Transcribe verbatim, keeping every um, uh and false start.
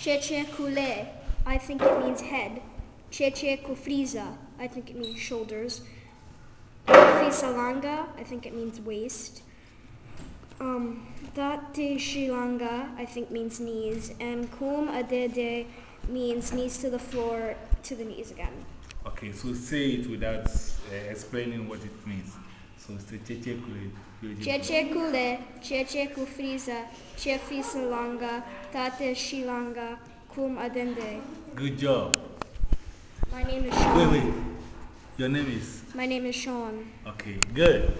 Cheche Kule, I think it means head. Cheche Kufriza, I think it means shoulders. Fisalanga, I think it means waist. Um, Date Shilanga, I think means knees. And Kum Adede means knees to the floor, to the knees again. Okay, so say it without uh, explaining what it means. So say Cheche Kule. Cheche Kule, Cheche Kufriza, Chefi Salanga, Tate Shilanga, Kum Adende. Good job. My name is Sean. Wait, wait. Your name is? My name is Sean. Okay, good.